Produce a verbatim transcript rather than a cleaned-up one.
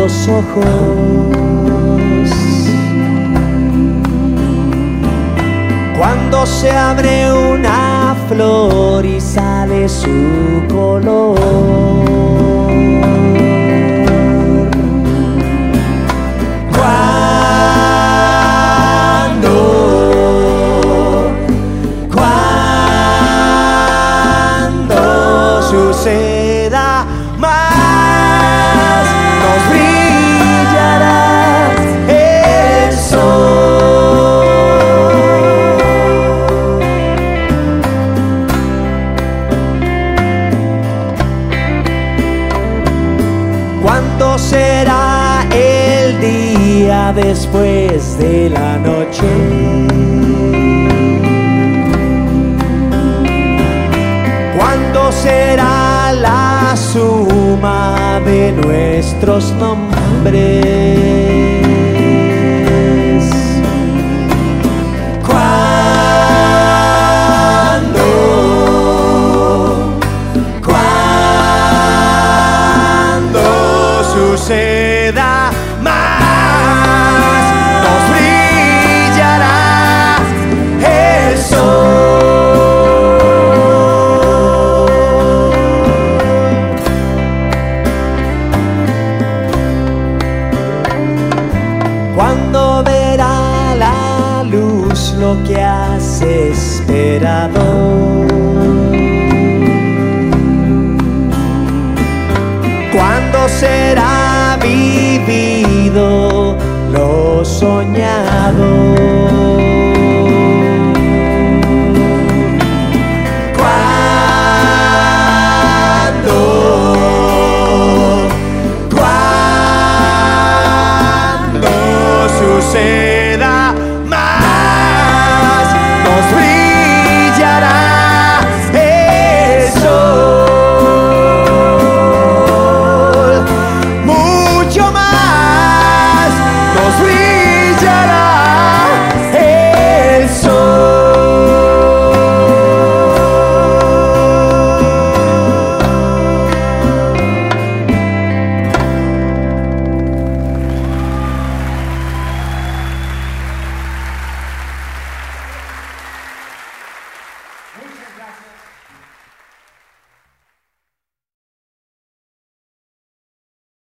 los ojos. Cuando se abre una flor y sale su color. Cuando, cuando suceda más, nos brillará el sol. ¿Cuándo será el día después de la noche? ¿Cuándo será la suma de nuestros nombres? ¿Cuándo? ¿Cuándo suceda más, nos brillará el sol. Cuando verá la luz lo que has esperado. Cuando será vivido lo soñado.